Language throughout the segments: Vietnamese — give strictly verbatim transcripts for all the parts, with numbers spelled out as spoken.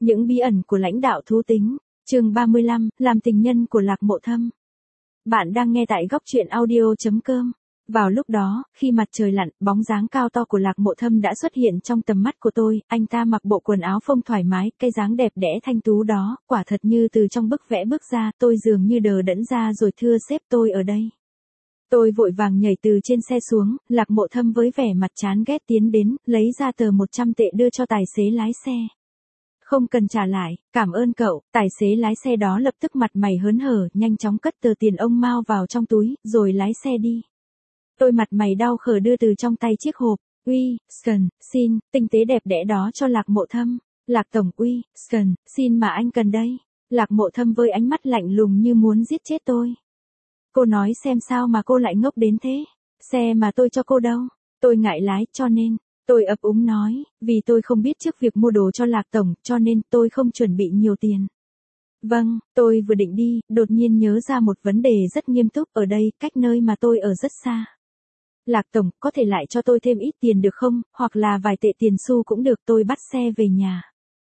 Những bí ẩn của lãnh đạo thú tính, chương ba mươi lăm, làm tình nhân của Lạc Mộ Thâm. Bạn đang nghe tại góc truyện audio chấm com. Vào lúc đó, khi mặt trời lặn, bóng dáng cao to của Lạc Mộ Thâm đã xuất hiện trong tầm mắt của tôi, anh ta mặc bộ quần áo phông thoải mái, cái dáng đẹp đẽ thanh tú đó, quả thật như từ trong bức vẽ bước ra, tôi dường như đờ đẫn ra rồi thưa sếp tôi ở đây. Tôi vội vàng nhảy từ trên xe xuống, Lạc Mộ Thâm với vẻ mặt chán ghét tiến đến, lấy ra tờ một trăm tệ đưa cho tài xế lái xe. Không cần trả lại, cảm ơn cậu, tài xế lái xe đó lập tức mặt mày hớn hở, nhanh chóng cất tờ tiền ông Mao vào trong túi, rồi lái xe đi. Tôi mặt mày đau khờ đưa từ trong tay chiếc hộp, uy, Scần, xin, tinh tế đẹp đẽ đó cho Lạc Mộ Thâm. Lạc tổng uy, Scần, xin mà anh cần đây. Lạc Mộ Thâm với ánh mắt lạnh lùng như muốn giết chết tôi. Cô nói xem sao mà cô lại ngốc đến thế, xe mà tôi cho cô đâu, tôi ngại lái cho nên, tôi ấp úng nói, vì tôi không biết trước việc mua đồ cho Lạc tổng, cho nên tôi không chuẩn bị nhiều tiền. Vâng, tôi vừa định đi, đột nhiên nhớ ra một vấn đề rất nghiêm túc, ở đây, cách nơi mà tôi ở rất xa. Lạc tổng, có thể lại cho tôi thêm ít tiền được không, hoặc là vài tệ tiền xu cũng được, tôi bắt xe về nhà.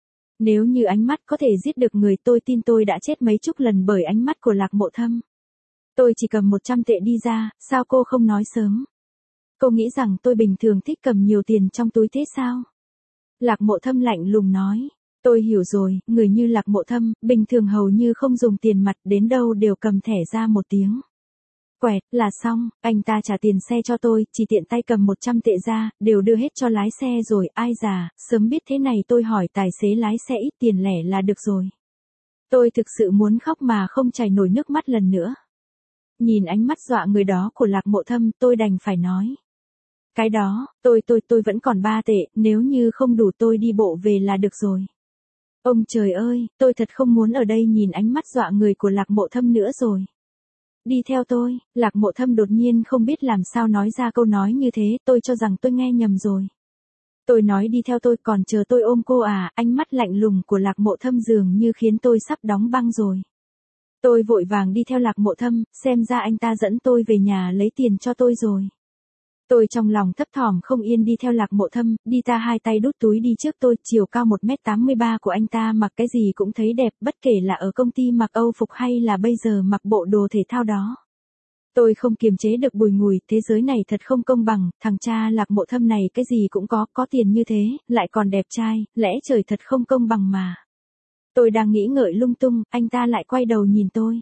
Nếu như ánh mắt có thể giết được người, tôi tin tôi đã chết mấy chục lần bởi ánh mắt của Lạc Mộ Thâm. Tôi chỉ cầm một trăm tệ đi ra, sao cô không nói sớm? Cô nghĩ rằng tôi bình thường thích cầm nhiều tiền trong túi thế sao? Lạc Mộ Thâm lạnh lùng nói. Tôi hiểu rồi, người như Lạc Mộ Thâm, bình thường hầu như không dùng tiền mặt, đến đâu đều cầm thẻ ra một tiếng. Quẹt, là xong, anh ta trả tiền xe cho tôi, chỉ tiện tay cầm một trăm tệ ra, đều đưa hết cho lái xe rồi, ai già, sớm biết thế này tôi hỏi tài xế lái xe ít tiền lẻ là được rồi. Tôi thực sự muốn khóc mà không chảy nổi nước mắt lần nữa. Nhìn ánh mắt dọa người đó của Lạc Mộ Thâm, tôi đành phải nói. Cái đó, tôi tôi tôi vẫn còn ba tệ, nếu như không đủ tôi đi bộ về là được rồi. Ông trời ơi, tôi thật không muốn ở đây nhìn ánh mắt dọa người của Lạc Mộ Thâm nữa rồi. Đi theo tôi, Lạc Mộ Thâm đột nhiên không biết làm sao nói ra câu nói như thế, tôi cho rằng tôi nghe nhầm rồi. Tôi nói đi theo tôi, còn chờ tôi ôm cô à, ánh mắt lạnh lùng của Lạc Mộ Thâm dường như khiến tôi sắp đóng băng rồi. Tôi vội vàng đi theo Lạc Mộ Thâm, xem ra anh ta dẫn tôi về nhà lấy tiền cho tôi rồi. Tôi trong lòng thấp thỏm không yên đi theo Lạc Mộ Thâm, đi ta hai tay đút túi đi trước tôi, chiều cao một mét tám mươi ba của anh ta mặc cái gì cũng thấy đẹp, bất kể là ở công ty mặc Âu phục hay là bây giờ mặc bộ đồ thể thao đó. Tôi không kiềm chế được bùi ngùi, thế giới này thật không công bằng, thằng cha Lạc Mộ Thâm này cái gì cũng có, có tiền như thế, lại còn đẹp trai, lẽ trời thật không công bằng mà. Tôi đang nghĩ ngợi lung tung, anh ta lại quay đầu nhìn tôi.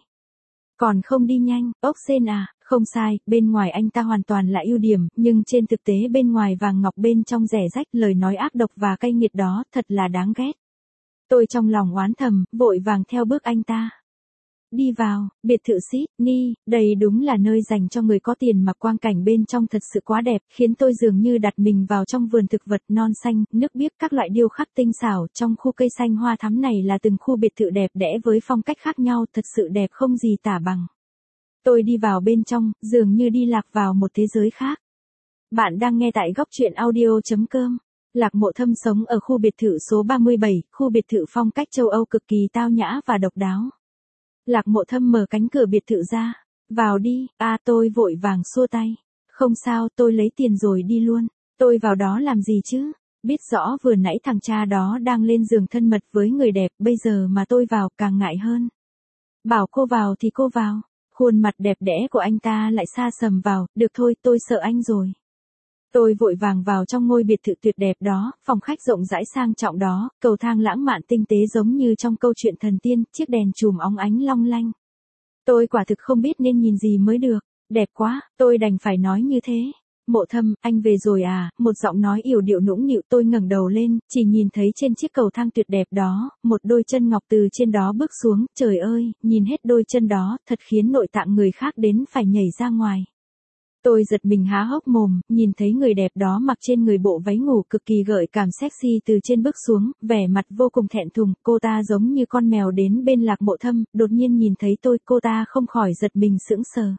Còn không đi nhanh, ốc sên à, không sai, bên ngoài anh ta hoàn toàn là ưu điểm, nhưng trên thực tế bên ngoài vàng ngọc bên trong rẻ rách, lời nói ác độc và cay nghiệt đó, thật là đáng ghét. Tôi trong lòng oán thầm, vội vàng theo bước anh ta. Đi vào, biệt thự Sydney, đây đúng là nơi dành cho người có tiền mà quang cảnh bên trong thật sự quá đẹp, khiến tôi dường như đặt mình vào trong vườn thực vật non xanh, nước biếc các loại điêu khắc tinh xảo, trong khu cây xanh hoa thắm này là từng khu biệt thự đẹp đẽ với phong cách khác nhau, thật sự đẹp không gì tả bằng. Tôi đi vào bên trong, dường như đi lạc vào một thế giới khác. Bạn đang nghe tại góc truyện audio chấm com. Lạc Mộ Thâm sống ở khu biệt thự số ba mươi bảy, khu biệt thự phong cách châu Âu cực kỳ tao nhã và độc đáo. Lạc Mộ Thâm mở cánh cửa biệt thự ra. Vào đi, à tôi vội vàng xua tay. Không sao, tôi lấy tiền rồi đi luôn. Tôi vào đó làm gì chứ? Biết rõ vừa nãy thằng cha đó đang lên giường thân mật với người đẹp, bây giờ mà tôi vào càng ngại hơn. Bảo cô vào thì cô vào. Khuôn mặt đẹp đẽ của anh ta lại xa sầm vào, được thôi, tôi sợ anh rồi. Tôi vội vàng vào trong ngôi biệt thự tuyệt đẹp đó, phòng khách rộng rãi sang trọng đó, cầu thang lãng mạn tinh tế giống như trong câu chuyện thần tiên, chiếc đèn chùm óng ánh long lanh. Tôi quả thực không biết nên nhìn gì mới được, đẹp quá, tôi đành phải nói như thế. Mộ Thâm, anh về rồi à, một giọng nói yểu điệu nũng nịu, tôi ngẩng đầu lên, chỉ nhìn thấy trên chiếc cầu thang tuyệt đẹp đó, một đôi chân ngọc từ trên đó bước xuống, trời ơi, nhìn hết đôi chân đó, thật khiến nội tạng người khác đến phải nhảy ra ngoài. Tôi giật mình há hốc mồm, nhìn thấy người đẹp đó mặc trên người bộ váy ngủ cực kỳ gợi cảm sexy từ trên bước xuống, vẻ mặt vô cùng thẹn thùng, cô ta giống như con mèo đến bên Lạc Mộ Thâm, đột nhiên nhìn thấy tôi, cô ta không khỏi giật mình sững sờ.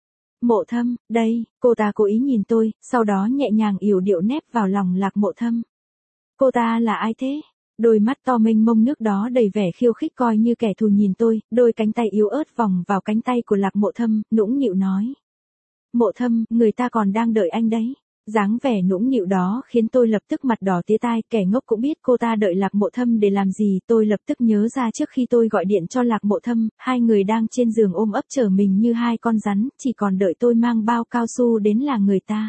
Mộ Thâm, đây, cô ta cố ý nhìn tôi, sau đó nhẹ nhàng yểu điệu nép vào lòng Lạc Mộ Thâm. Cô ta là ai thế? Đôi mắt to mênh mông nước đó đầy vẻ khiêu khích coi như kẻ thù nhìn tôi, đôi cánh tay yếu ớt vòng vào cánh tay của Lạc Mộ Thâm, nũng nịu nói. Mộ Thâm, người ta còn đang đợi anh đấy. Dáng vẻ nũng nịu đó khiến tôi lập tức mặt đỏ tía tai, kẻ ngốc cũng biết cô ta đợi Lạc Mộ Thâm để làm gì. Tôi lập tức nhớ ra trước khi tôi gọi điện cho Lạc Mộ Thâm, hai người đang trên giường ôm ấp chở mình như hai con rắn, chỉ còn đợi tôi mang bao cao su đến là người ta.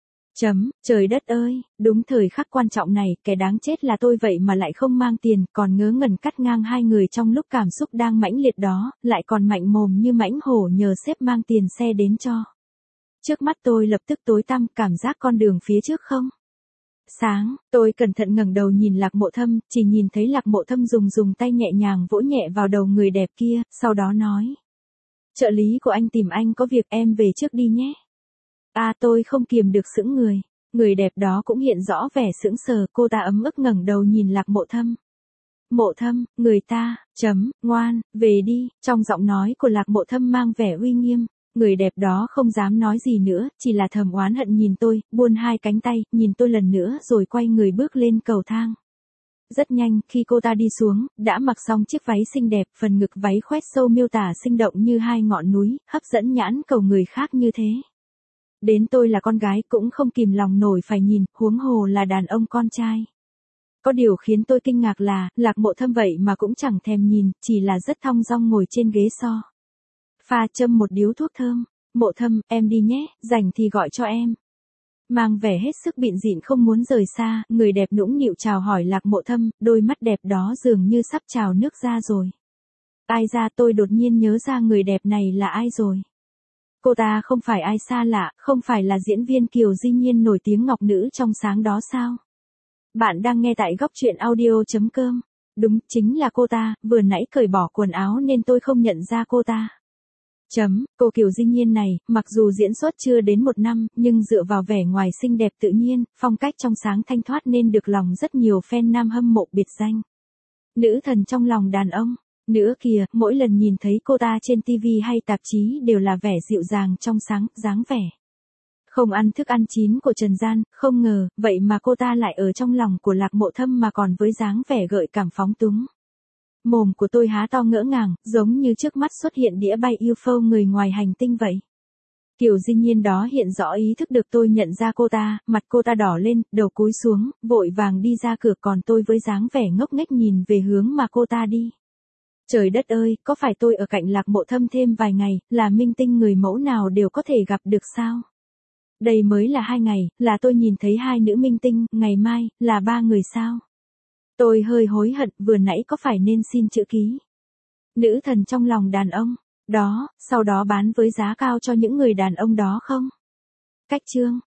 Chấm, trời đất ơi, đúng thời khắc quan trọng này, kẻ đáng chết là tôi vậy mà lại không mang tiền, còn ngớ ngẩn cắt ngang hai người trong lúc cảm xúc đang mãnh liệt đó, lại còn mạnh mồm như mãnh hổ nhờ sếp mang tiền xe đến cho. Trước mắt tôi lập tức tối tăm, cảm giác con đường phía trước không sáng. Tôi cẩn thận ngẩng đầu nhìn Lạc Mộ Thâm, chỉ nhìn thấy Lạc Mộ Thâm dùng dùng tay nhẹ nhàng vỗ nhẹ vào đầu người đẹp kia, sau đó nói. Trợ lý của anh tìm anh có việc, em về trước đi nhé. À, tôi không kiềm được sững người. Người đẹp đó cũng hiện rõ vẻ sững sờ, cô ta ấm ức ngẩng đầu nhìn Lạc Mộ Thâm. Mộ Thâm, người ta, chấm, ngoan, về đi, trong giọng nói của Lạc Mộ Thâm mang vẻ uy nghiêm. Người đẹp đó không dám nói gì nữa, chỉ là thầm oán hận nhìn tôi, buôn hai cánh tay, nhìn tôi lần nữa rồi quay người bước lên cầu thang. Rất nhanh, khi cô ta đi xuống, đã mặc xong chiếc váy xinh đẹp, phần ngực váy khoét sâu miêu tả sinh động như hai ngọn núi, hấp dẫn nhãn cầu người khác như thế. Đến tôi là con gái cũng không kìm lòng nổi phải nhìn, huống hồ là đàn ông con trai. Có điều khiến tôi kinh ngạc là, Lạc Mộ Thâm vậy mà cũng chẳng thèm nhìn, chỉ là rất thong dong ngồi trên ghế so. Pha châm một điếu thuốc thơm. Mộ Thâm, em đi nhé, rảnh thì gọi cho em. Mang vẻ hết sức bịn dịn không muốn rời xa, người đẹp nũng nịu chào hỏi Lạc Mộ Thâm, đôi mắt đẹp đó dường như sắp trào nước ra rồi. Ai ra, tôi đột nhiên nhớ ra người đẹp này là ai rồi. Cô ta không phải ai xa lạ, không phải là diễn viên Kiều Di Nhiên nổi tiếng ngọc nữ trong sáng đó sao? Bạn đang nghe tại góc truyện audio chấm com. Đúng, chính là cô ta, vừa nãy cởi bỏ quần áo nên tôi không nhận ra cô ta. Chấm, cô Kiều Di Nhiên này, mặc dù diễn xuất chưa đến một năm, nhưng dựa vào vẻ ngoài xinh đẹp tự nhiên, phong cách trong sáng thanh thoát nên được lòng rất nhiều fan nam hâm mộ biệt danh. Nữ thần trong lòng đàn ông. Nữa kìa, mỗi lần nhìn thấy cô ta trên ti vi hay tạp chí đều là vẻ dịu dàng trong sáng, dáng vẻ. Không ăn thức ăn chín của trần gian, không ngờ, vậy mà cô ta lại ở trong lòng của Lạc Mộ Thâm mà còn với dáng vẻ gợi cảm phóng túng. Mồm của tôi há to ngỡ ngàng, giống như trước mắt xuất hiện đĩa bay u ép ô người ngoài hành tinh vậy. Kiều Di Nhiên đó hiện rõ ý thức được tôi nhận ra cô ta, mặt cô ta đỏ lên, đầu cúi xuống, vội vàng đi ra cửa, còn tôi với dáng vẻ ngốc nghếch nhìn về hướng mà cô ta đi. Trời đất ơi, có phải tôi ở cạnh Lạc Mộ Thâm thêm vài ngày, là minh tinh người mẫu nào đều có thể gặp được sao? Đây mới là hai ngày, là tôi nhìn thấy hai nữ minh tinh, ngày mai, là ba người sao? Tôi hơi hối hận, vừa nãy có phải nên xin chữ ký nữ thần trong lòng đàn ông đó, sau đó bán với giá cao cho những người đàn ông đó không? Cách chương